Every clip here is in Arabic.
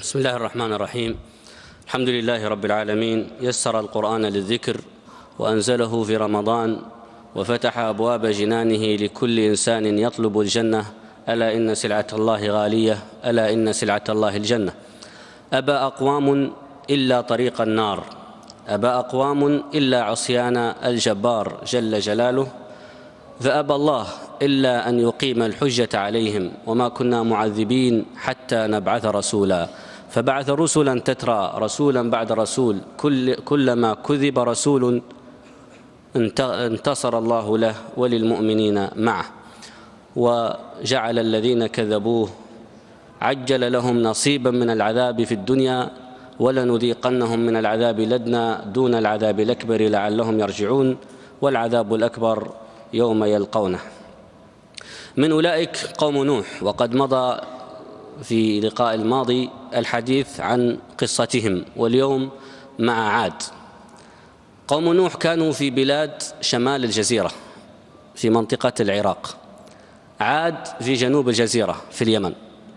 بسم الله الرحمن الرحيم. الحمد لله رب العالمين، يسر القرآن للذكر وأنزله في رمضان وفتح أبواب جنانه لكل إنسان يطلب الجنة. ألا إن سلعة الله غالية، ألا إن سلعة الله الجنة. أبى أقوام إلا طريق النار، أبى أقوام إلا عصيان الجبار جل جلاله، فأبى الله إلا أن يقيم الحجة عليهم، وما كنا معذبين حتى نبعث رسولا. فبعث رسلا تترى، رسولا بعد رسول، كلما كذب رسول انتصر الله له وللمؤمنين معه، وجعل الذين كذبوه عجل لهم نصيبا من العذاب في الدنيا، ولنذيقنهم من العذاب الأدنى دون العذاب الأكبر لعلهم يرجعون، والعذاب الأكبر يوم يلقونه. من أولئك قوم نوح، وقد مضى في لقاء الماضي الحديث عن قصتهم، واليوم مع عاد. قوم نوح كانوا في بلاد شمال الجزيرة في منطقة العراق، عاد في جنوب الجزيرة في اليمن.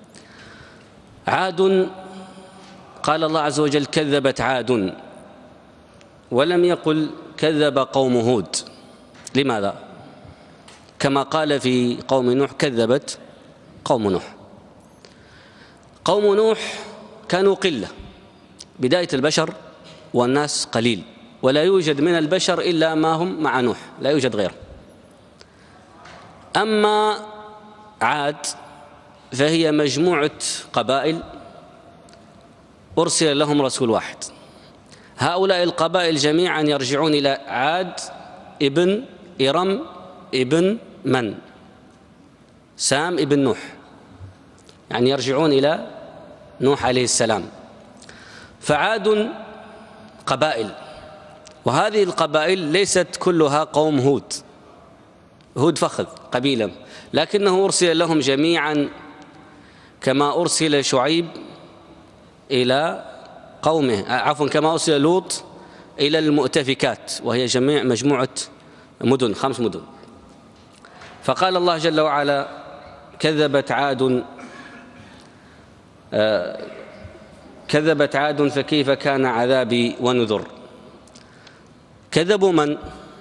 عاد قال الله عز وجل كذبت عاد، ولم يقل كذب قوم هود. لماذا؟ كما قال في قوم نوح كذبت قوم نوح. قوم نوح كانوا قلة، بداية البشر والناس قليل، ولا يوجد من البشر إلا ما هم مع نوح، لا يوجد غيره. أما عاد فهي مجموعة قبائل أرسل لهم رسول واحد. هؤلاء القبائل جميعا يرجعون إلى عاد ابن إرم ابن من؟ سام ابن نوح، يعني يرجعون إلى نوح عليه السلام. فعاد قبائل، وهذه القبائل ليست كلها قوم هود، هود فخذ قبيلة، لكنه أرسل لهم جميعا كما أرسل شعيب إلى قومه، عفوا كما أرسل لوط إلى المؤتفكات، وهي مجموعة مدن، 5 مدن. فقال الله جل وعلا كذبت عاد فكيف كان عذابي ونذر. كذبوا من؟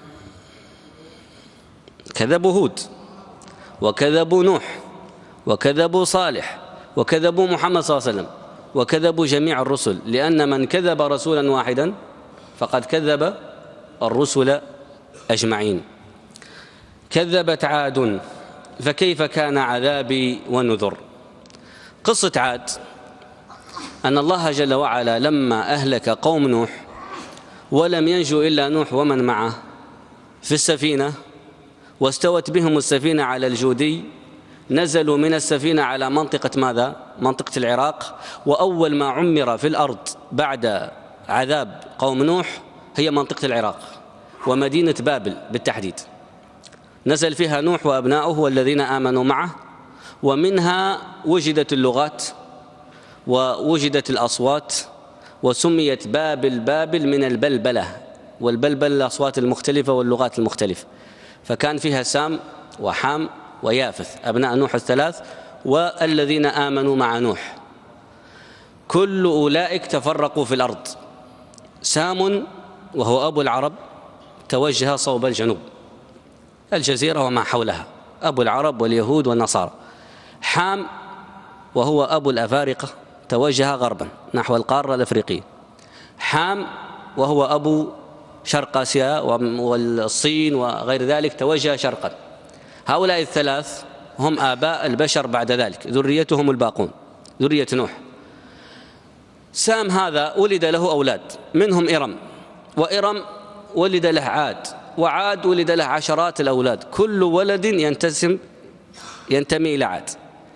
كذبوا هود، وكذبوا نوح، وكذبوا صالح، وكذبوا محمد صلى الله عليه وسلم، وكذبوا جميع الرسل، لأن من كذب رسولا واحدا فقد كذب الرسل أجمعين. كذبت عاد فكيف كان عذابي ونذر. قصة عاد أن الله جل وعلا لما أهلك قوم نوح ولم ينجو إلا نوح ومن معه في السفينة، واستوت بهم السفينة على الجودي، نزلوا من السفينة على منطقة ماذا؟ منطقة العراق. وأول ما عمر في الأرض بعد عذاب قوم نوح هي منطقة العراق ومدينة بابل بالتحديد. نزل فيها نوح وأبناؤه والذين آمنوا معه، ومنها وجدت اللغات ووجدت الأصوات، وسميت بابل من البلبلة، والبلبل الأصوات المختلفة واللغات المختلفة. فكان فيها سام وحام ويافث أبناء نوح الثلاث، والذين آمنوا مع نوح. كل أولئك تفرقوا في الأرض. سام وهو أبو العرب توجه صوب الجنوب، الجزيرة وما حولها، أبو العرب واليهود والنصارى. حام وهو أبو الأفارقة توجه غربا نحو القارة الأفريقية. حام وهو أبو شرق آسيا والصين وغير ذلك توجه شرقا. هؤلاء الثلاث هم آباء البشر بعد ذلك، ذريتهم الباقون، ذرية نوح. سام هذا ولد له أولاد، منهم إرم، وإرم ولد له عاد، وعاد ولد له عشرات الأولاد، كل ولد ينتمي إلى عاد.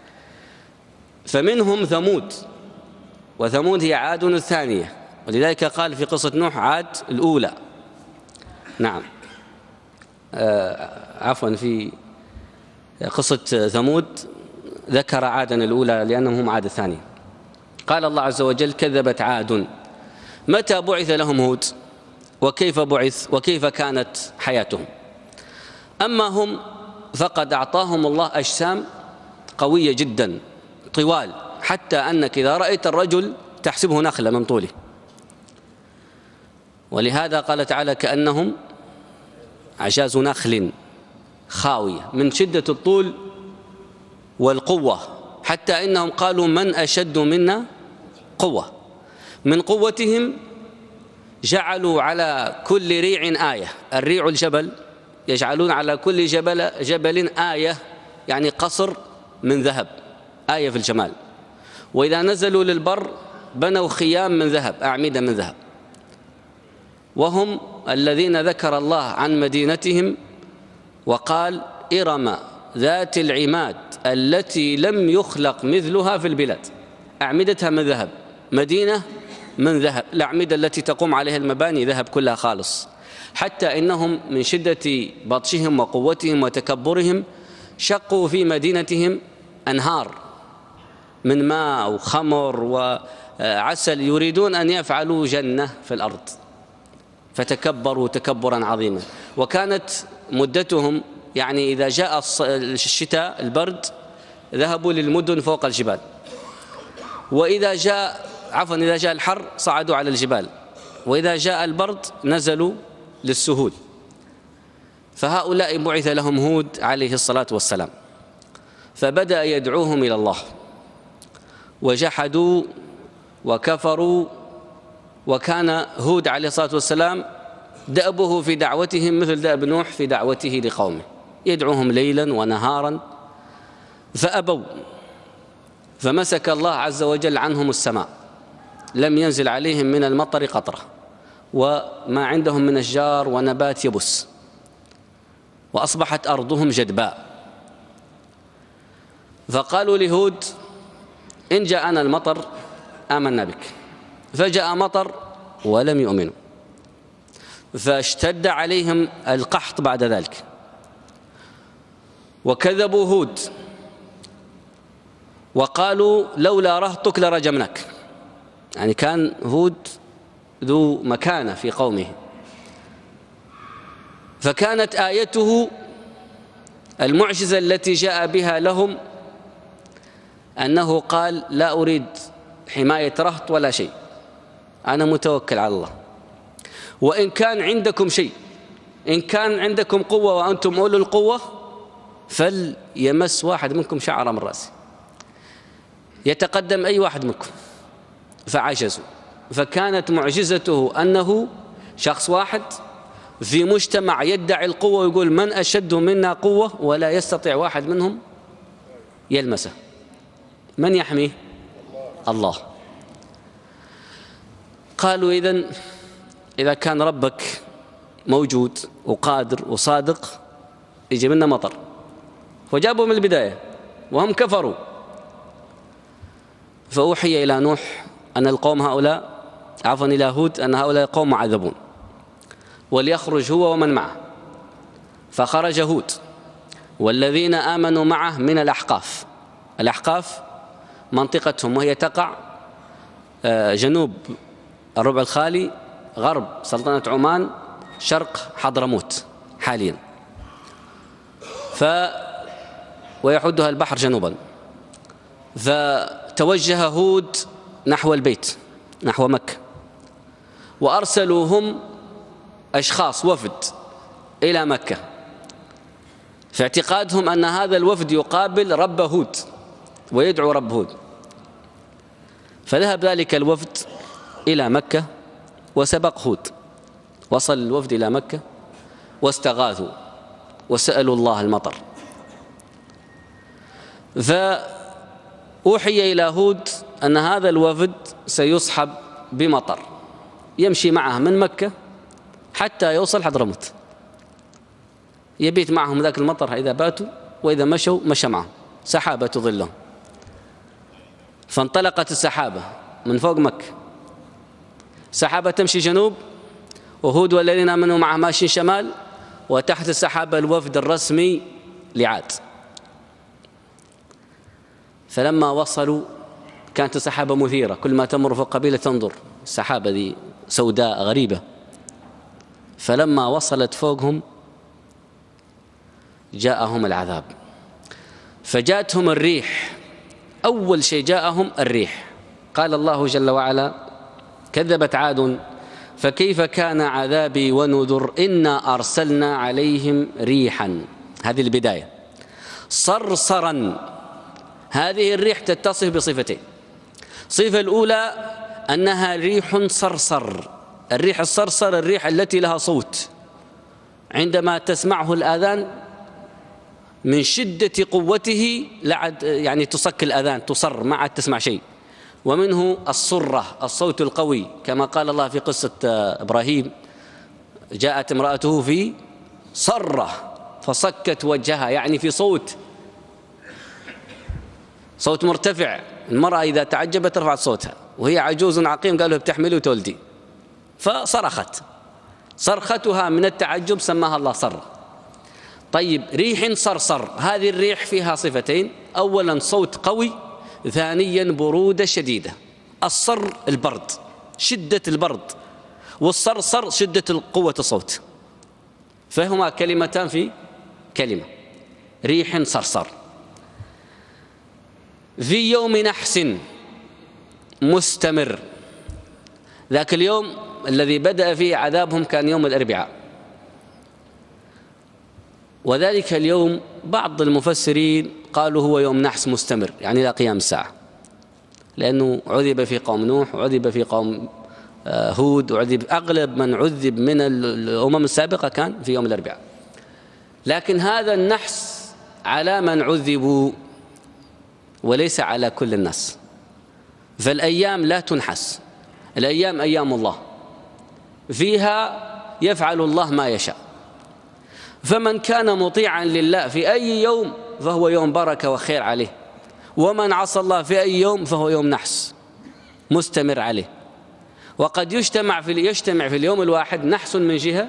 فمنهم ثمود، وثمود هي عاد الثانية، ولذلك قال في قصة نوح عاد الأولى. نعم، عفوا في قصة ثمود ذكر عادا الأولى لأنهم هم عاد الثانية. قال الله عز وجل كذبت عاد. متى بعث لهم هود؟ وكيف بعث؟ وكيف كانت حياتهم؟ أما هم فقد أعطاهم الله أجسام قوية جدا طوال، حتى أنك إذا رأيت الرجل تحسبه نخلة من طوله. ولهذا قال تعالى كأنهم أعجاز نخل خاوية من شدة الطول والقوة، حتى إنهم قالوا من أشد منا قوة. من قوتهم جعلوا على كل ريع آية. الريع الجبل، يجعلون على كل جبل آية، يعني قصر من ذهب، آية في الجمال. وإذا نزلوا للبر بنوا خيام من ذهب، أعمدة من ذهب. وهم الذين ذكر الله عن مدينتهم وقال إرم ذات العماد التي لم يخلق مثلها في البلاد. أعمدتها من ذهب، مدينة من ذهب، الأعمدة التي تقوم عليها المباني ذهب كلها خالص. حتى إنهم من شدة بطشهم وقوتهم وتكبرهم شقوا في مدينتهم أنهار من ماء وخمر وعسل، يريدون أن يفعلوا جنة في الأرض، فتكبروا تكبرا عظيما. وكانت مدتهم يعني إذا جاء الشتاء البرد ذهبوا للمدن فوق الجبال، وإذا جاء إذا جاء الحر صعدوا على الجبال، وإذا جاء البرد نزلوا للسهول. فهؤلاء بعث لهم هود عليه الصلاة والسلام، فبدأ يدعوهم إلى الله، وجحدوا وكفروا. وكان هود عليه الصلاة والسلام دأبه في دعوتهم مثل دأب نوح في دعوته لقومه، يدعوهم ليلا ونهارا فأبوا. فمسك الله عز وجل عنهم السماء، لم ينزل عليهم من المطر قطرة، وما عندهم من أشجار ونبات يبس، وأصبحت أرضهم جدباء. فقالوا لهود إن جاءنا المطر آمنا بك. فجاء مطر ولم يؤمنوا، فاشتد عليهم القحط بعد ذلك، وكذبوا هود وقالوا لولا رهطك لرجمناك. يعني كان هود ذو مكانة في قومه. فكانت آيته المعجزة التي جاء بها لهم أنه قال لا أريد حماية رهط ولا شيء، أنا متوكل على الله. وإن كان عندكم شيء، إن كان عندكم قوة وأنتم أولو القوة، فليمس واحد منكم شعر من رأسه، يتقدم أي واحد منكم. فعجزوا. فكانت معجزته أنه شخص واحد في مجتمع يدعي القوة ويقول من أشد منا قوة، ولا يستطيع واحد منهم يلمسه. من يحميه؟ الله. قالوا إذا كان ربك موجود وقادر وصادق يجي منا مطر. وجابوا من البداية وهم كفروا. فأوحي إلى نوح أن القوم هؤلاء إلى هود أن هؤلاء قوم معذبون، وليخرج هو ومن معه. فخرج هود والذين آمنوا معه من الأحقاف. الأحقاف منطقتهم، وهي تقع جنوب الربع الخالي، غرب سلطنة عمان، شرق حضرموت حاليا، ويحدها البحر جنوبا. فتوجه هود نحو البيت، نحو مكة، وأرسلوا هم أشخاص وفد إلى مكة في اعتقادهم أن هذا الوفد يقابل رب هود ويدعو رب هود. فذهب ذلك الوفد إلى مكة وسبق هود. وصل الوفد إلى مكة واستغاثوا وسألوا الله المطر. فأوحي إلى هود أن هذا الوفد سيصحب بمطر يمشي معه من مكة حتى يوصل حضرموت، يبيت معهم ذاك المطر إذا باتوا، وإذا مشوا مشى معهم، سحابة تظلهم. فانطلقت السحابة من فوق مكة، سحابة تمشي جنوب، وهود والذين آمنوا معه ماشيين شمال، وتحت السحابة الوفد الرسمي لعاد. فلما وصلوا كانت السحابة مثيرة، كل ما تمر فوق قبيلة تنظر، السحابة ذي سوداء غريبة. فلما وصلت فوقهم جاءهم العذاب، فجاءتهم الريح أول شيء جاءهم الريح. قال الله جل وعلا: كذبت عاد فكيف كان عذابي ونذر إنا أرسلنا عليهم ريحا. هذه البداية. صرصرا، هذه الريح تتصف بصفتين. الصفة الأولى أنها ريح صرصر. الريح الصرصر الريح التي لها صوت، عندما تسمعه الآذان من شدة قوته يعني تصك الآذان، تصر، ما عاد تسمع شيء. ومنه الصرة، الصوت القوي، كما قال الله في قصة إبراهيم: جاءت امرأته في صرة فصكت وجهها، يعني في صوت مرتفع. المرأة إذا تعجبت رفعت صوتها، وهي عجوز عقيم قالوا بتحملي وتولدي، فصرخت. صرختها من التعجب سماها الله صرة. طيب، ريح صرصر، هذه الريح فيها صفتين: أولا صوت قوي، ثانيا برودة شديدة. الصر البرد، شدة البرد، والصرصر شدة قوة الصوت، فهما كلمتان في كلمة. ريح صرصر. في يوم نحس مستمر. ذاك اليوم الذي بدأ فيه عذابهم كان يوم الأربعاء، وذلك اليوم بعض المفسرين قالوا هو يوم نحس مستمر، يعني إلى قيام الساعة، لأنه عذب في قوم نوح وعذب في قوم هود، وعذب أغلب من عذب من الأمم السابقة كان في يوم الأربعاء. لكن هذا النحس على من عذبوا وليس على كل الناس. فالأيام لا تنحس، الأيام أيام الله، فيها يفعل الله ما يشاء. فمن كان مطيعا لله في أي يوم فهو يوم بركة وخير عليه، ومن عصى الله في أي يوم فهو يوم نحس مستمر عليه. وقد يجتمع في اليوم الواحد نحس من جهة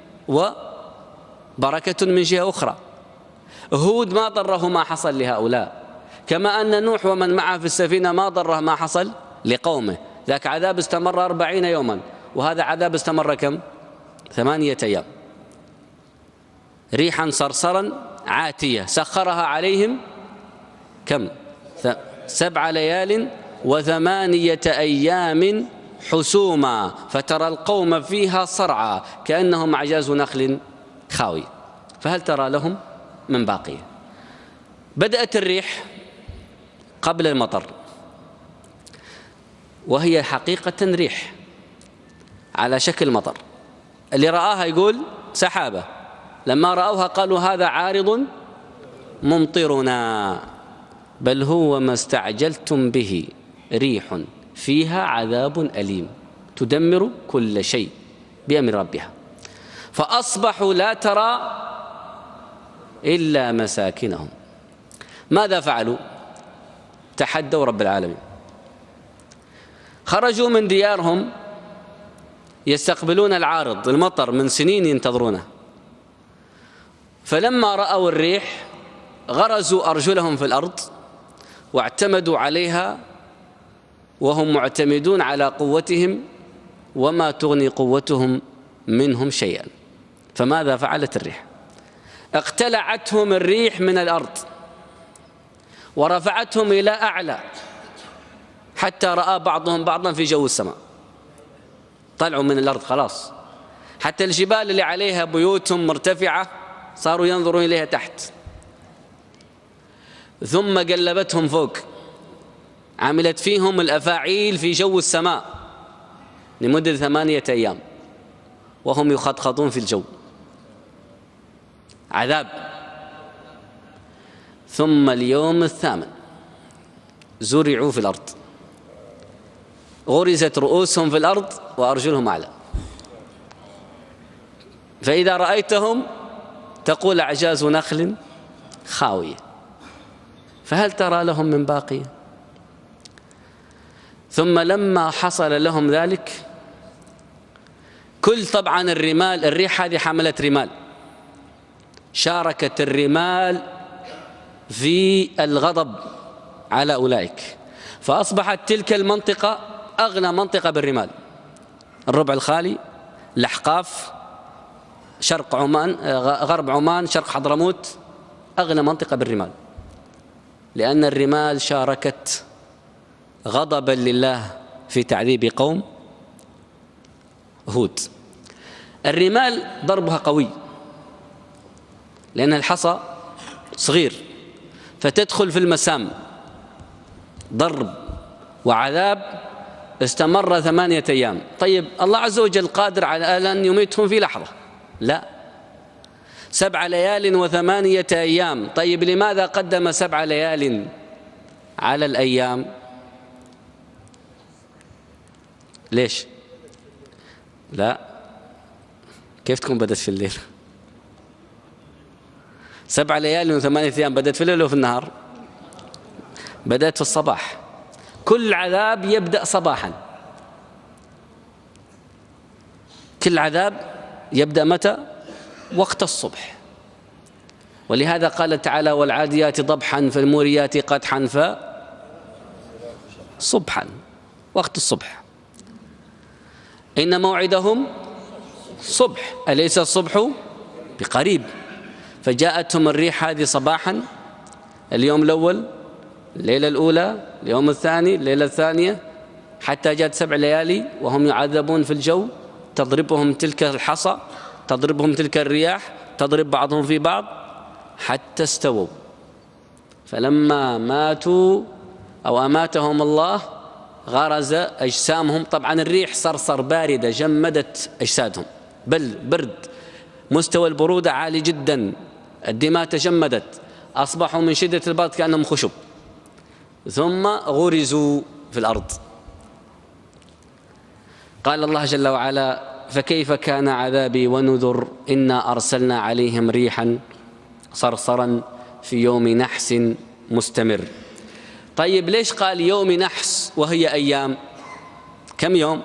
وبركة من جهة أخرى. هود ما ضره ما حصل لهؤلاء، كما أن نوح ومن معه في السفينة ما ضره ما حصل لقومه. ذاك عذاب استمر 40 يوما، وهذا عذاب استمر كم؟ 8 أيام. ريحا صرصرا عاتية سخرها عليهم كم؟ 7 ليال و8 أيام حسوما فترى القوم فيها صرعى كأنهم أعجاز نخل خاوي فهل ترى لهم من باقية. بدأت الريح قبل المطر، وهي حقيقة ريح على شكل مطر. اللي رآها يقول سحابة، لما رأوها قالوا هذا عارض ممطرنا، بل هو ما استعجلتم به ريح فيها عذاب أليم تدمر كل شيء بأمر ربها فأصبحوا لا ترى إلا مساكنهم. ماذا فعلوا؟ تحدوا رب العالمين، خرجوا من ديارهم يستقبلون العارض المطر من سنين ينتظرونه، فلما رأوا الريح غرزوا أرجلهم في الأرض واعتمدوا عليها وهم معتمدون على قوتهم وما تغني قوتهم منهم شيئا. فماذا فعلت الريح؟ اقتلعتهم الريح من الأرض ورفعتهم إلى أعلى حتى رأى بعضهم بعضا في جو السماء. طلعوا من الأرض خلاص، حتى الجبال اللي عليها بيوتهم مرتفعة صاروا ينظرون إليها تحت. ثم قلبتهم فوق، عملت فيهم الأفاعيل في جو السماء لمدة 8 أيام وهم يخطخطون في الجو، عذاب. ثم اليوم الثامن زرعوا في الأرض، غرزت رؤوسهم في الأرض وأرجلهم أعلى، فإذا رأيتهم تقول أعجاز نخل خاوية فهل ترى لهم من باقية. ثم لما حصل لهم ذلك طبعا الرمال، الريح هذه حملت رمال، شاركت الرمال في الغضب على أولئك، فأصبحت تلك المنطقة أغنى منطقة بالرمال، الربع الخالي، الأحقاف، شرق عمان، غرب عمان، شرق حضرموت، أغنى منطقة بالرمال. لأن الرمال شاركت غضبا لله في تعذيب قوم هود. الرمال ضربها قوي لأن الحصى صغير فتدخل في المسام، ضرب وعذاب استمر 8 أيام. طيب الله عز وجل قادر على أن يميتهم في لحظة؟ لا، 7 ليال و8 أيام. طيب لماذا قدم 7 ليال على الأيام؟ ليش؟ لا، كيف تكون بدت في الليل؟ 7 ليال و8 أيام بدت في الليل وفي النهار؟ بدأت في الصباح. كل عذاب يبدأ صباحا. كل عذاب يبدأ متى؟ وقت الصبح. ولهذا قال تعالى: والعاديات ضبحا فالموريات قدحا صبحا، وقت الصبح. إن موعدهم صبح، أليس الصبح بقريب؟ فجاءتهم الريح هذه صباحا، اليوم الأول، الليلة الأولى، اليوم الثاني، الليلة الثانية، حتى جاءت 7 ليالي وهم يعذبون في الجو، تضربهم تلك الحصى، تضربهم تلك الرياح، تضرب بعضهم في بعض حتى استووا. فلما ماتوا أو أماتهم الله غرز أجسامهم. طبعا الريح صرصر باردة جمدت أجسادهم، بل برد، مستوى البرودة عالي جدا، الدماء تجمدت، أصبحوا من شدة البرد كأنهم خشب، ثم غرزوا في الأرض. قال الله جل وعلا: فكيف كان عذابي ونذر إنا أرسلنا عليهم ريحا صرصرا في يوم نحس مستمر. طيب ليش قال يوم نحس وهي أيام؟ كم يوم؟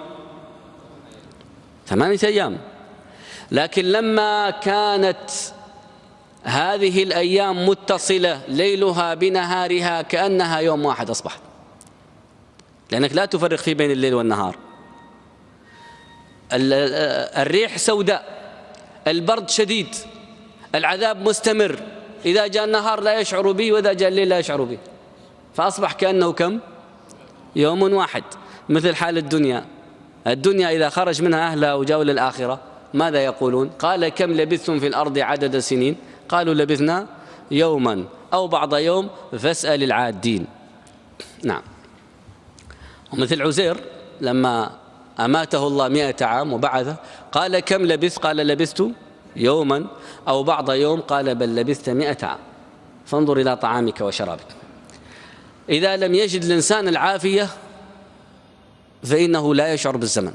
8 أيام. لكن لما كانت هذه الأيام متصلة ليلها بنهارها كأنها يوم واحد أصبحت، لأنك لا تفرق في بين الليل والنهار. الريح سوداء، البرد شديد، العذاب مستمر، إذا جاء النهار لا يشعر به وإذا جاء الليل لا يشعر به، فأصبح كأنه كم؟ يوم واحد. مثل حال الدنيا إذا خرج منها أهلها وجاءوا للآخرة ماذا يقولون؟ قال: كم لبثتم في الأرض عدد سنين؟ قالوا: لبثنا يوما أو بعض يوم فاسأل العادين. نعم. ومثل عزير لما أماته الله 100 عام وبعثه، قال: كم لبثت؟ قال: لبثت يوما أو بعض يوم. قال: بل لبثت 100 عام. فانظر إلى طعامك وشرابك. إذا لم يجد الإنسان العافية فإنه لا يشعر بالزمن،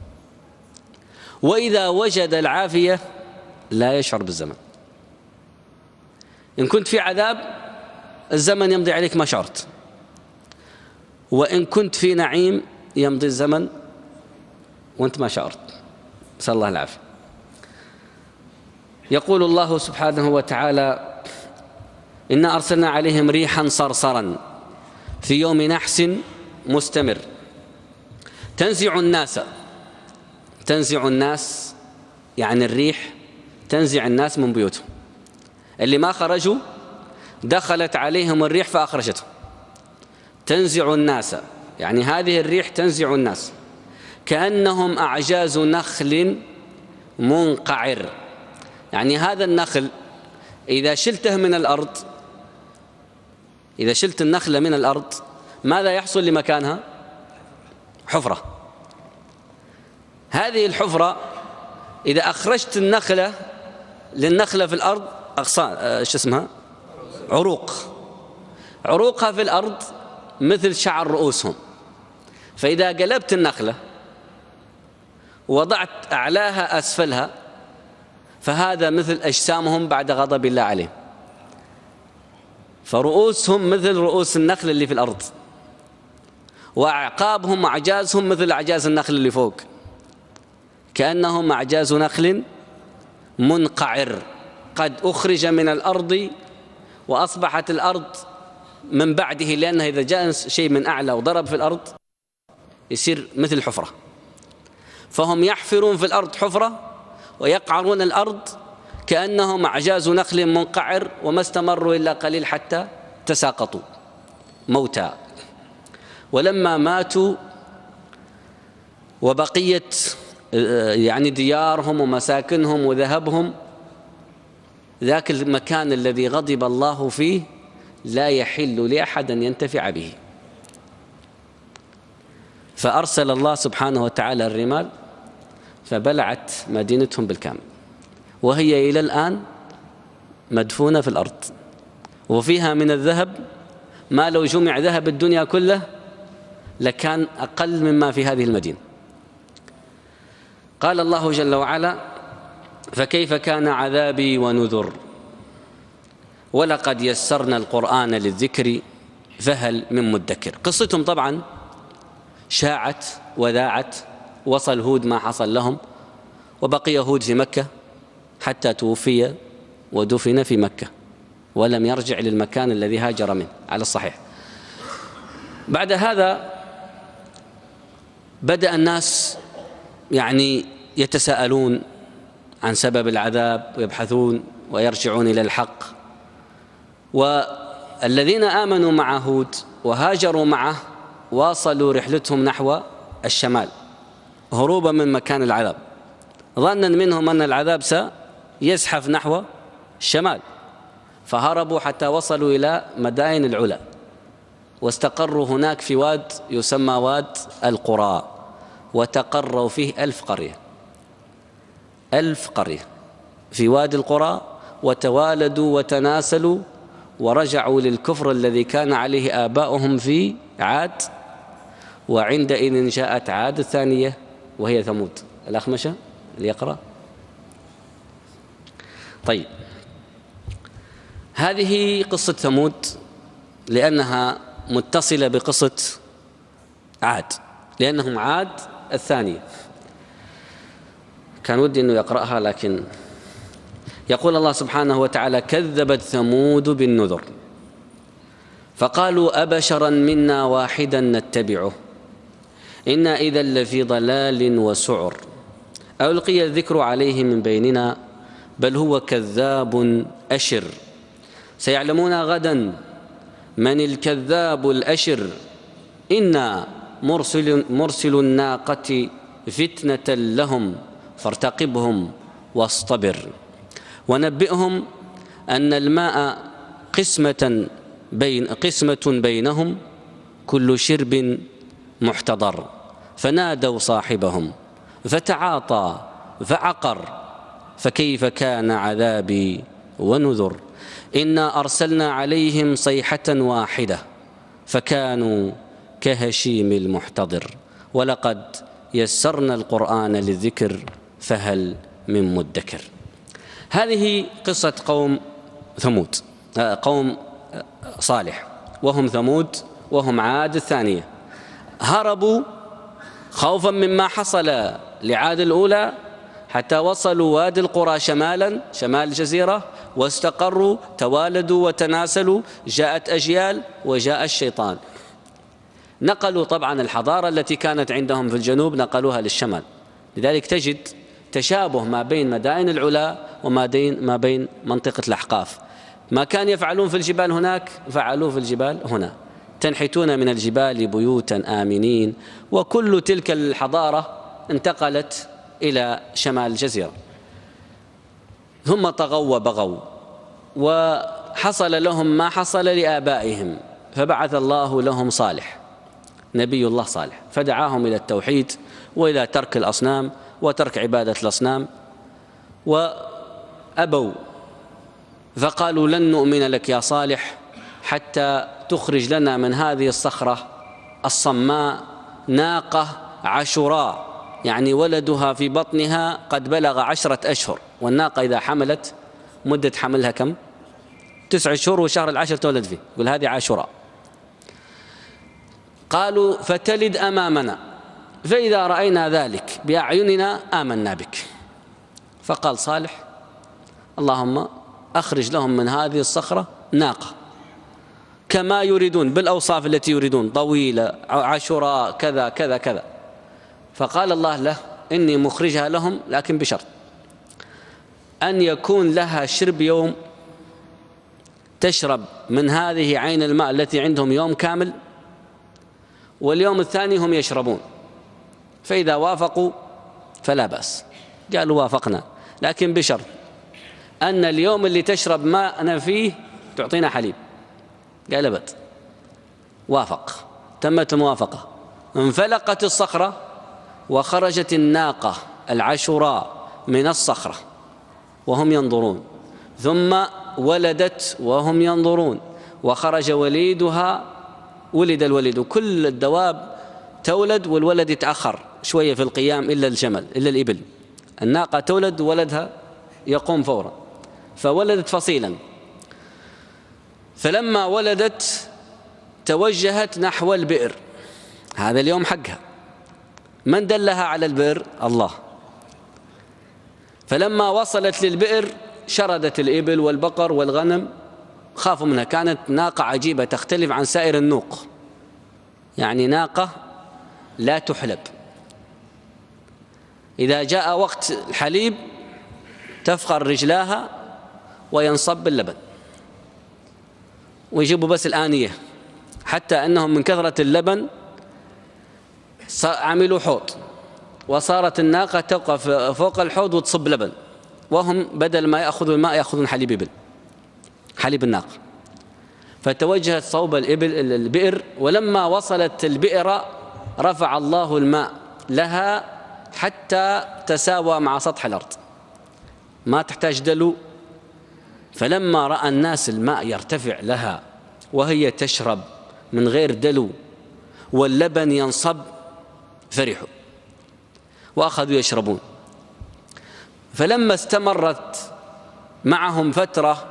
وإذا وجد العافية لا يشعر بالزمن. إن كنت في عذاب الزمن يمضي عليك ما شعرت، وإن كنت في نعيم يمضي الزمن وأنت ما شعرت. نسأل الله العافية. يقول الله سبحانه وتعالى: إنا أرسلنا عليهم ريحا صرصرا في يوم نحس مستمر تنزع الناس، يعني الريح تنزع الناس من بيوتهم. اللي ما خرجوا دخلت عليهم الريح فأخرجتهم. تنزع الناس، يعني هذه الريح تنزع الناس كأنهم أعجاز نخل منقعر. يعني هذا النخل إذا شلته من الأرض، إذا شلت النخلة من الأرض ماذا يحصل لمكانها؟ حفرة. هذه الحفرة إذا أخرجت النخلة للنخلة في الأرض عروقها في الأرض مثل شعر رؤوسهم. فإذا قلبت النخلة وضعت أعلاها أسفلها فهذا مثل أجسامهم بعد غضب الله عليهم، فرؤوسهم مثل رؤوس النخل اللي في الأرض، وأعقابهم وأعجازهم مثل أعجاز النخل اللي فوق، كأنهم أعجاز نخل منقعر قد أخرج من الأرض وأصبحت الأرض من بعده، لأنه إذا جاء شيء من أعلى وضرب في الأرض يصير مثل حفرة. فهم يحفرون في الأرض حفرة ويقعرون الأرض كأنهم أعجاز نخل منقعر، وما استمروا إلا قليل حتى تساقطوا. موتى. ولما ماتوا وبقيت يعني ديارهم ومساكنهم وذهبهم، ذاك المكان الذي غضب الله فيه لا يحل لأحد أن ينتفع به، فأرسل الله سبحانه وتعالى الرمال فبلعت مدينتهم بالكامل، وهي إلى الآن مدفونة في الأرض، وفيها من الذهب ما لو جمع ذهب الدنيا كله لكان أقل مما في هذه المدينة. قال الله جل وعلا: فكيف كان عذابي ونذر ولقد يسرنا القرآن للذكر فهل من مدكر. قصتهم طبعا شاعت وذاعت، وصل هود ما حصل لهم، وبقي هود في مكة حتى توفي ودفن في مكة ولم يرجع للمكان الذي هاجر منه على الصحيح. بعد هذا بدأ الناس يعني يتساءلون عن سبب العذاب ويبحثون ويرجعون إلى الحق. والذين آمنوا مع هود وهاجروا معه واصلوا رحلتهم نحو الشمال هروبا من مكان العذاب، ظنا منهم أن العذاب سيزحف نحو الشمال، فهربوا حتى وصلوا إلى مدائن العلا واستقروا هناك في واد يسمى واد القرى، وتقروا فيه 1000 قرية، 1000 قرية في وادي القرى، وتوالدوا وتناسلوا ورجعوا للكفر الذي كان عليه آباؤهم في عاد. وعندئذ جاءت عاد الثانية وهي ثمود. الأخمشة اللي يقرأ. طيب، هذه قصة ثمود لأنها متصلة بقصة عاد، لأنهم عاد الثانية. كان ودي أنه يقرأها، لكن يقول الله سبحانه وتعالى: كذبت ثمود بالنذر فقالوا أبشرا منا واحدا نتبعه إنا إذا لفي ضلال وسعر ألقي الذكر عليه من بيننا بل هو كذاب أشر سيعلمون غدا من الكذاب الأشر إنا مرسل الناقة فتنة لهم فارتقبهم واصطبر ونبئهم أن الماء قسمة بينهم كل شرب محتضر فنادوا صاحبهم فتعاطى فعقر فكيف كان عذابي ونذر إنا أرسلنا عليهم صيحة واحدة فكانوا كهشيم المحتضر ولقد يسرنا القرآن للذكر فهل من مدكر. هذه قصة قوم ثمود، قوم صالح، وهم ثمود وهم عاد الثانية. هربوا خوفا مما حصل لعاد الأولى حتى وصلوا وادي القرى شمالا، شمال الجزيرة، واستقروا، توالدوا وتناسلوا، جاءت أجيال وجاء الشيطان. نقلوا طبعا الحضارة التي كانت عندهم في الجنوب نقلوها للشمال، لذلك تجد تشابه ما بين مدائن العلا وما بين منطقة الأحقاف. ما كان يفعلون في الجبال هناك فعلوه في الجبال هنا، تنحتون من الجبال بيوتا آمنين، وكل تلك الحضارة انتقلت إلى شمال الجزيرة. ثم طغوا وبغوا وحصل لهم ما حصل لآبائهم، فبعث الله لهم صالح، نبي الله صالح، فدعاهم إلى التوحيد وإلى ترك الأصنام وترك عبادة الأصنام، وأبوا فقالوا لن نؤمن لك يا صالح حتى تخرج لنا من هذه الصخرة الصماء ناقة عشراء، يعني ولدها في بطنها قد بلغ 10 أشهر، والناقة إذا حملت مدة حملها كم؟ 9 شهور، وشهر العشر تولد فيه، يقول هذه عاشوراء. قالوا فتلد أمامنا فإذا رأينا ذلك بأعيننا آمنا بك. فقال صالح اللهم أخرج لهم من هذه الصخرة ناقة كما يريدون بالأوصاف التي يريدون، طويلة عاشوراء كذا كذا كذا. فقال الله له إني مخرجها لهم لكن بشرط أن يكون لها شرب يوم تشرب من هذه عين الماء التي عندهم يوم كامل، واليوم الثاني هم يشربون، فإذا وافقوا فلا بأس. قالوا وافقنا، لكن بشرط أن اليوم اللي تشرب ماءنا فيه تعطينا حليب. قال أبد. وافق، تمت الموافقة. انفلقت الصخرة وخرجت الناقة العشراء من الصخرة وهم ينظرون، ثم ولدت وهم ينظرون، وخرج وليدها، ولد الولد. كل الدواب تولد والولد يتأخر شوية في القيام إلا الجمل، إلا الإبل. الناقة تولد وولدها يقوم فورا، فولدت فصيلا. فلما ولدت توجهت نحو البئر، هذا اليوم حقها. من دلها على البئر؟ الله. فلما وصلت للبئر شردت الإبل والبقر والغنم، خافوا منها. كانت ناقة عجيبة تختلف عن سائر النوق، يعني ناقة لا تحلب. إذا جاء وقت الحليب تفخر رجلاها وينصب اللبن، ويجيبوا بس الآنية، حتى أنهم من كثرة اللبن عملوا حوض، وصارت الناقة توقف فوق الحوض وتصب لبن، وهم بدل ما يأخذوا الماء يأخذون حليب إبل، حليب الناقة. فتوجهت صوب البئر، ولما وصلت البئر رفع الله الماء لها حتى تساوى مع سطح الأرض، ما تحتاج دلو. فلما رأى الناس الماء يرتفع لها وهي تشرب من غير دلو واللبن ينصب فرحوا وأخذوا يشربون. فلما استمرت معهم فترة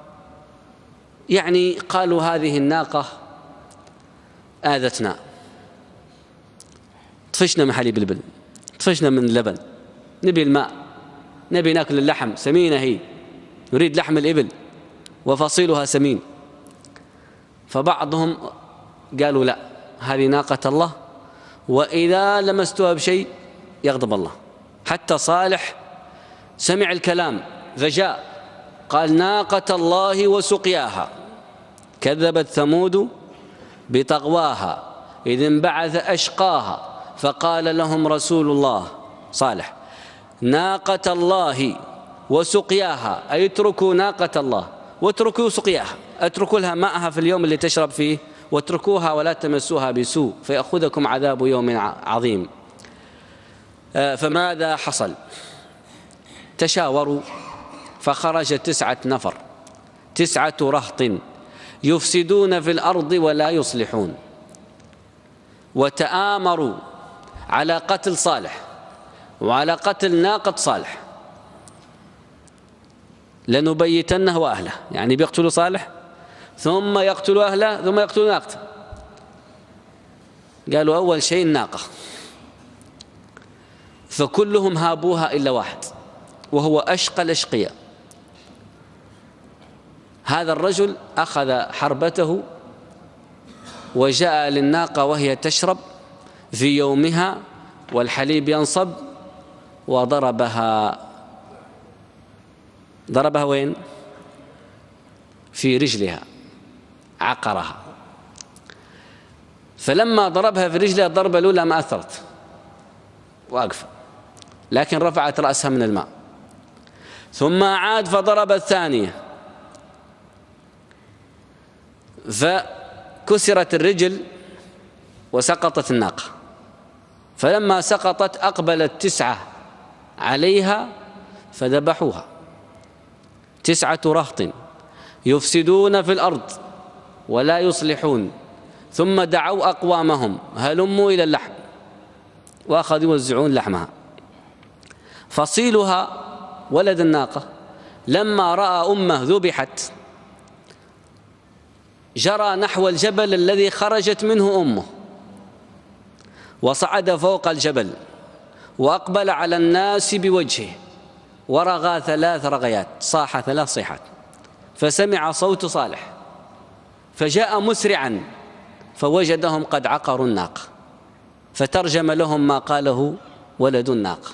يعني قالوا هذه الناقة آذتنا، طفشنا من حليب الإبل، طفشنا من اللبن، نبي الماء، نبي ناكل اللحم، سمينة هي، نريد لحم الإبل وفصيلها سمين. فبعضهم قالوا لا، هذه ناقة الله، وإذا لمستها بشيء يغضب الله. حتى صالح سمع الكلام فجاء قال ناقة الله وسقياها، كذبت ثمود بطغواها إذ انبعث أشقاها فقال لهم رسول الله صالح ناقة الله وسقياها، أي اتركوا ناقة الله واتركوا سقياها، اتركوا لها ماءها في اليوم اللي تشرب فيه، واتركوها ولا تمسوها بسوء فيأخذكم عذاب يوم عظيم. فماذا حصل؟ تشاوروا فخرج 9 نفر، 9 رهط يفسدون في الأرض ولا يصلحون، وتآمروا على قتل صالح وعلى قتل ناقة صالح. لنبيتنه وأهله، يعني بيقتلوا صالح ثم يقتلوا أهله ثم يقتلوا ناقته. قالوا أول شيء الناقة، فكلهم هابوها إلا واحد وهو أشقى الأشقياء. هذا الرجل أخذ حربته وجاء للناقة وهي تشرب في يومها والحليب ينصب وضربها. ضربها وين؟ في رجلها، عقرها. فلما ضربها في رجلها الضربة الأولى ما أثرت، واقفة، لكن رفعت رأسها من الماء. ثم عاد فضرب الثانية فكسرت الرجل وسقطت الناقة. فلما سقطت أقبلت 9 عليها فذبحوها. 9 رهط يفسدون في الأرض ولا يصلحون، ثم دعوا أقوامهم هلموا إلى اللحم، وأخذوا يوزعون لحمها. فصيلها ولد الناقة لما رأى أمه ذبحت جرى نحو الجبل الذي خرجت منه أمه، وصعد فوق الجبل وأقبل على الناس بوجهه ورغى 3 رغيات، صاح 3 صيحات، فسمع صوت صالح فجاء مسرعا فوجدهم قد عقروا الناقة، فترجم لهم ما قاله ولد الناقة.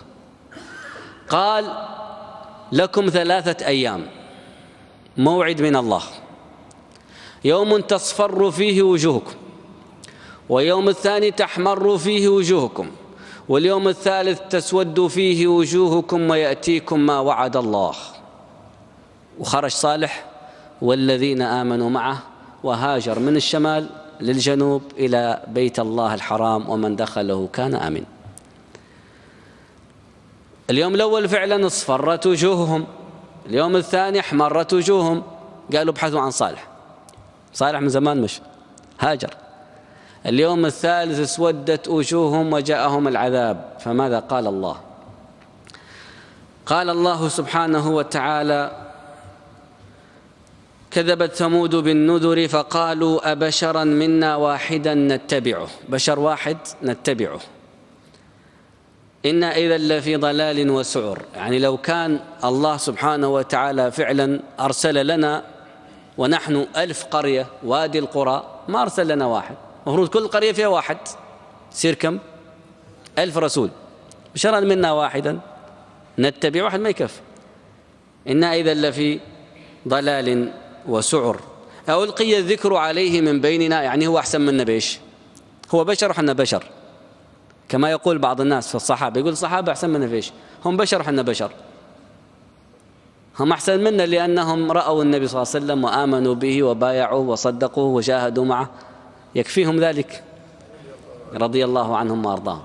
قال لكم 3 أيام موعد من الله، يوم تصفر فيه وجوهكم، ويوم الثاني تحمر فيه وجوهكم، واليوم الثالث تسود فيه وجوهكم ويأتيكم ما وعد الله. وخرج صالح والذين آمنوا معه وهاجر من الشمال للجنوب إلى بيت الله الحرام، ومن دخله كان آمن. اليوم الأول فعلا اصفرت وجوههم، اليوم الثاني احمرت وجوههم. قالوا ابحثوا عن صالح، صالح من زمان مش هاجر. اليوم الثالث اسودت وجوههم وجاءهم العذاب. فماذا قال الله؟ قال الله سبحانه وتعالى: كذبت ثمود بالنذر فقالوا أبشرا منا واحدا نتبعه، بشر واحد نتبعه، إنا إذا لفي ضلال وسعر. يعني لو كان الله سبحانه وتعالى فعلا أرسل لنا ونحن 1000 قرية وادي القرى، ما أرسل لنا واحد. المفروض كل قرية فيها واحد، يصير كم؟ 1000 رسول. بشرا منا واحدا نتبع، واحد ما يكفي. إنا إذا لفي ضلال وسعر ألقي الذكر عليه من بيننا. يعني هو أحسن منا بإيش؟ هو بشر وحنا بشر، كما يقول بعض الناس في الصحابة، يقول الصحابة أحسن منا فيش؟ هم بشر وحنا بشر. هم أحسن منا لأنهم رأوا النبي صلى الله عليه وسلم وآمنوا به وبايعوه وصدقوه وجاهدوا معه، يكفيهم ذلك رضي الله عنهم وأرضاهم.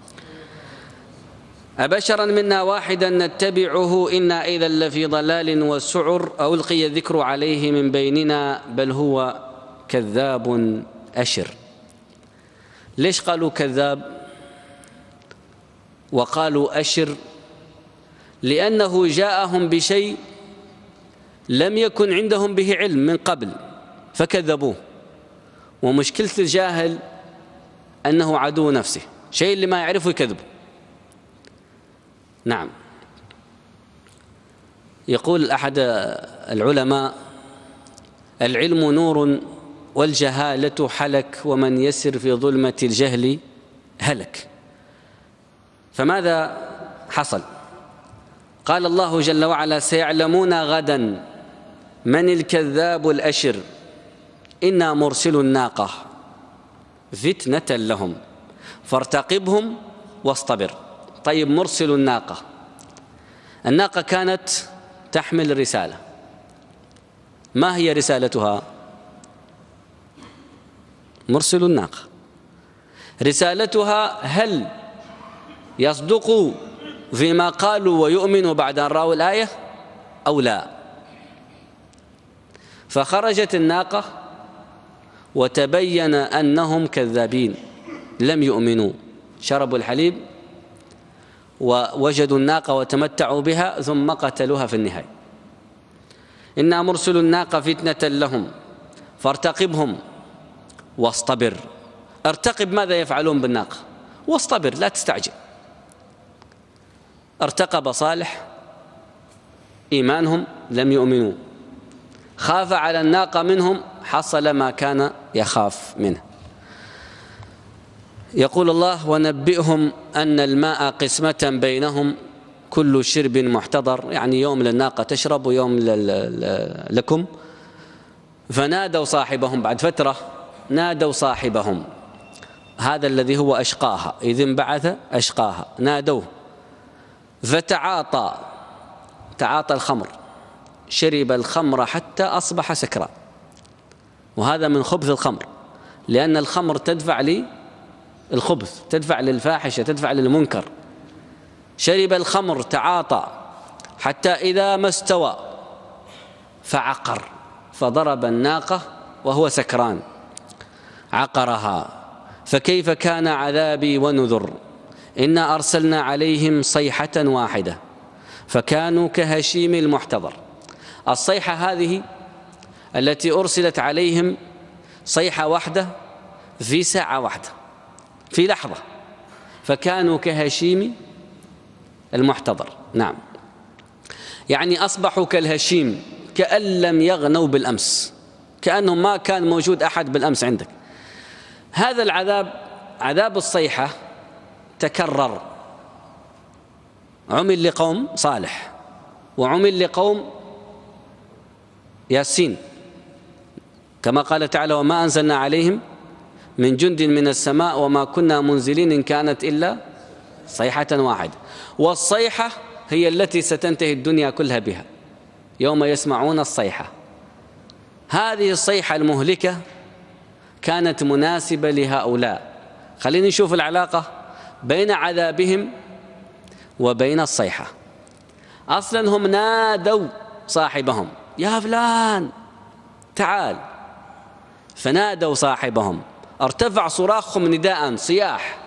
أبشرا منا واحدا نتبعه إنا إذا لفي ضلال وسعر ألقي الذكر عليه من بيننا بل هو كذاب أشر. ليش قالوا كذاب وقالوا أشر؟ لأنه جاءهم بشيء لم يكن عندهم به علم من قبل فكذبوه. ومشكلة الجاهل أنه عدو نفسه، شيء اللي ما يعرفه يكذبه. نعم. يقول أحد العلماء: العلم نور والجهالة حلك، ومن يسر في ظلمة الجهل هلك. فماذا حصل؟ قال الله جل وعلا: سيعلمون غدا من الكذاب الأشر إنا مرسل الناقة فتنة لهم فارتقبهم واصطبر. طيب، مرسل الناقة، الناقة كانت تحمل رسالة، ما هي رسالتها؟ مرسل الناقة رسالتها هل يصدقوا فيما قالوا ويؤمنوا بعد أن رأوا الآية أو لا؟ فخرجت الناقة وتبين أنهم كذابين، لم يؤمنوا، شربوا الحليب ووجدوا الناقة وتمتعوا بها ثم قتلوها في النهاية. إنا مرسل الناقة فتنة لهم فارتقبهم واصطبر. ارتقب ماذا يفعلون بالناقة، واصطبر لا تستعجل. ارتقب صالح، إيمانهم لم يؤمنوا، خاف على الناقة منهم، حصل ما كان يخاف منه. يقول الله: ونبئهم أن الماء قسمة بينهم كل شرب محتضر. يعني يوم للناقة تشرب ويوم لكم. فنادوا صاحبهم، بعد فترة نادوا صاحبهم، هذا الذي هو أشقاها، إذ انبعث أشقاها، نادوه فتعاطى الخمر، شرب الخمر حتى أصبح سكرا. وهذا من خبث الخمر، لأن الخمر تدفع للخبث، تدفع للفاحشة، تدفع للمنكر. شرب الخمر، تعاطى حتى إذا ما استوى فعقر، فضرب الناقة وهو سكران، عقرها. فكيف كان عذابي ونذر؟ إنا أرسلنا عليهم صيحة واحدة فكانوا كهشيم المحتضر. الصيحة هذه التي أرسلت عليهم، صيحة واحدة في ساعة واحدة، في لحظة، فكانوا كهشيم المحتضر. نعم، يعني أصبحوا كالهشيم، كأن لم يغنوا بالأمس، كأنهم ما كان موجود أحد بالأمس عندك. هذا العذاب، عذاب الصيحة، تكرر، عمل لقوم صالح وعمل لقوم ياسين كما قال تعالى: وما أنزلنا عليهم من جند من السماء وما كنا منزلين إن كانت إلا صيحة واحدة. والصيحة هي التي ستنتهي الدنيا كلها بها، يوم يسمعون الصيحة. هذه الصيحة المهلكة كانت مناسبة لهؤلاء. خلينا نشوف العلاقة بين عذابهم وبين الصيحة. أصلا هم نادوا صاحبهم: يا فلان تعال. فنادوا صاحبهم، ارتفع صراخهم نداء صياح،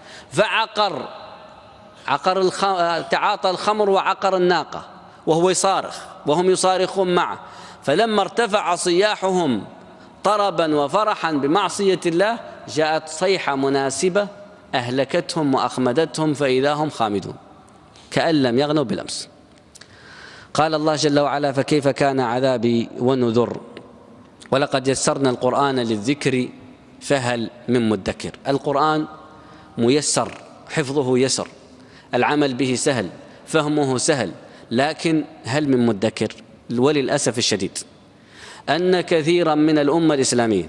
تعاطى الخمر وعقر الناقة وهو يصارخ وهم يصارخون معه. فلما ارتفع صياحهم طربا وفرحا بمعصية الله، جاءت صيحة مناسبة أهلكتهم وأخمدتهم، فإذا هم خامدون كأن لم يغنوا بالأمس. قال الله جل وعلا: فكيف كان عذابي ونذر. ولقد يسرنا القرآن للذكر فهل من مدكر. القرآن ميسر، حفظه يسر، العمل به سهل، فهمه سهل، لكن هل من مدكر؟ وللأسف الشديد أن كثيرا من الأمة الإسلامية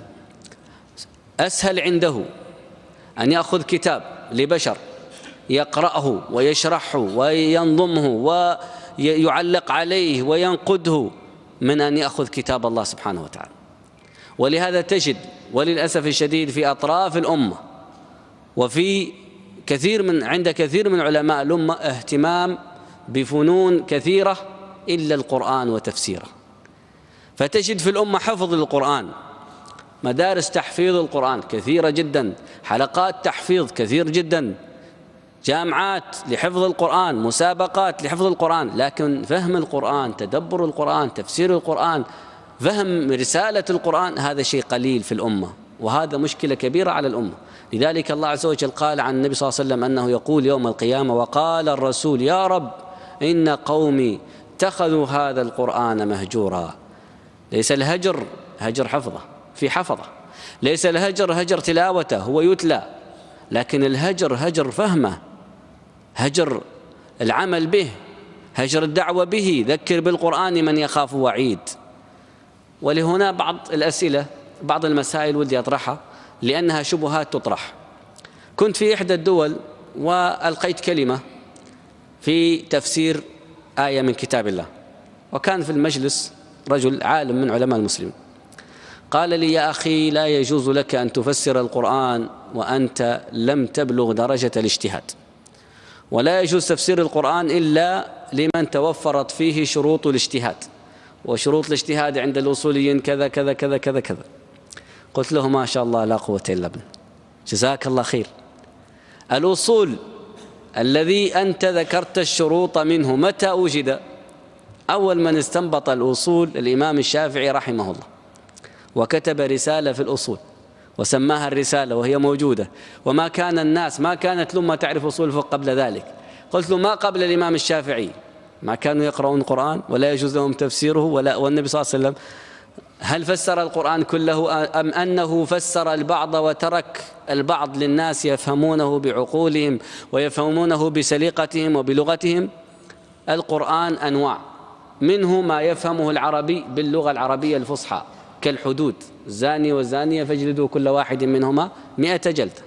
أسهل عنده أن يأخذ كتاب لبشر يقرأه ويشرحه وينظمه ويعلق عليه وينقده من أن يأخذ كتاب الله سبحانه وتعالى. ولهذا تجد وللأسف الشديد في أطراف الأمة وفي عند كثير من علماء الأمة اهتمام بفنون كثيرة إلا القرآن وتفسيره. فتجد في الأمة حفظ القرآن، مدارس تحفيظ القرآن كثيرة جدا، حلقات تحفيظ كثير جدا، جامعات لحفظ القرآن، مسابقات لحفظ القرآن، لكن فهم القرآن، تدبر القرآن، تفسير القرآن، فهم رسالة القرآن، هذا شيء قليل في الأمة، وهذا مشكلة كبيرة على الأمة. لذلك الله عز وجل قال عن النبي صلى الله عليه وسلم أنه يقول يوم القيامة: وقال الرسول يا رب إن قومي اتخذوا هذا القرآن مهجورا. ليس الهجر هجر حفظه، في حفظه، ليس الهجر هجر تلاوته، هو يتلى، لكن الهجر هجر فهمه، هجر العمل به، هجر الدعوة به. ذكر بالقرآن من يخاف وعيد. ولهنا بعض الأسئلة، بعض المسائل ودي أطرحها لأنها شبهات تطرح. كنت في إحدى الدول وألقيت كلمة في تفسير آية من كتاب الله، وكان في المجلس رجل عالم من علماء المسلمين، قال لي: يا أخي لا يجوز لك أن تفسر القرآن وأنت لم تبلغ درجة الاجتهاد، ولا يجوز تفسير القرآن إلا لمن توفرت فيه شروط الاجتهاد، وشروط الاجتهاد عند الأصوليين كذا كذا كذا كذا كذا. قلت له: ما شاء الله لا قوة إلا بالله، جزاك الله خير. الأصول الذي أنت ذكرت الشروط منه متى وجد؟ أول من استنبط الأصول الإمام الشافعي رحمه الله، وكتب رسالة في الأصول وسماها الرسالة، وهي موجودة. وما كان الناس، ما كانت الأمة تعرف أصول الفقه قبل ذلك. قلت له: ما قبل الإمام الشافعي ما كانوا يقرؤون القرآن ولا يجوز لهم تفسيره، والنبي صلى الله عليه وسلم هل فسر القرآن كله أم أنه فسر البعض وترك البعض للناس يفهمونه بعقولهم ويفهمونه بسليقتهم وبلغتهم؟ القرآن أنواع، منه ما يفهمه العربي باللغة العربية الفصحى كالحدود: الزاني والزانية فاجلدوا كل واحد منهما 100 جلدة.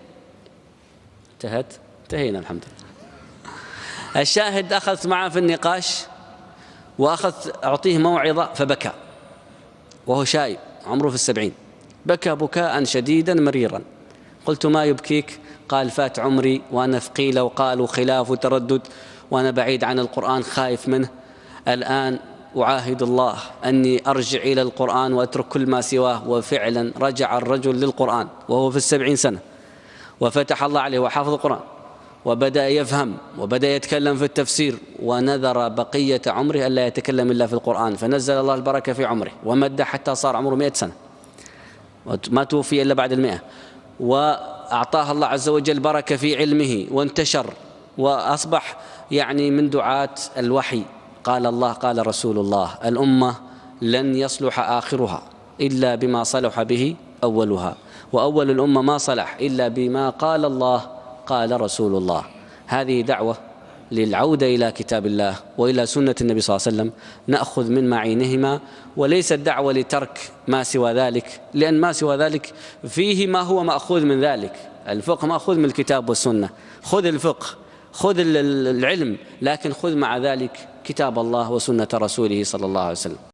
انتهينا الحمد لله. الشاهد أخذت معه في النقاش وأخذت أعطيه موعظة فبكى وهو شايب عمره في 70، بكى بكاء شديدا مريرا. قلت: ما يبكيك؟ قال: فات عمري وأنا ثقيل وقالوا خلاف وتردد وأنا بعيد عن القرآن خايف منه، الآن أعاهد الله أني أرجع إلى القرآن وأترك كل ما سواه. وفعلا رجع الرجل للقرآن وهو في 70 سنة، وفتح الله عليه وحافظ القرآن وبدأ يفهم وبدأ يتكلم في التفسير، ونذر بقية عمره ألا يتكلم إلا في القرآن، فنزل الله البركة في عمره ومد حتى صار عمره 100 سنة، ما توفي إلا بعد 100. وأعطاه الله عز وجل بركة في علمه وانتشر وأصبح يعني من دعاة الوحي. قال الله قال رسول الله: الأمة لن يصلح آخرها إلا بما صلح به أولها، وأول الأمة ما صلح إلا بما قال الله قال رسول الله. هذه دعوة للعودة إلى كتاب الله وإلى سنة النبي صلى الله عليه وسلم، نأخذ من معينهما، وليس الدعوة لترك ما سوى ذلك، لأن ما سوى ذلك فيه ما هو مأخوذ من ذلك. الفقه مأخوذ من الكتاب والسنة، خذ الفقه، خذ العلم، لكن خذ مع ذلك كتاب الله وسنة رسوله صلى الله عليه وسلم.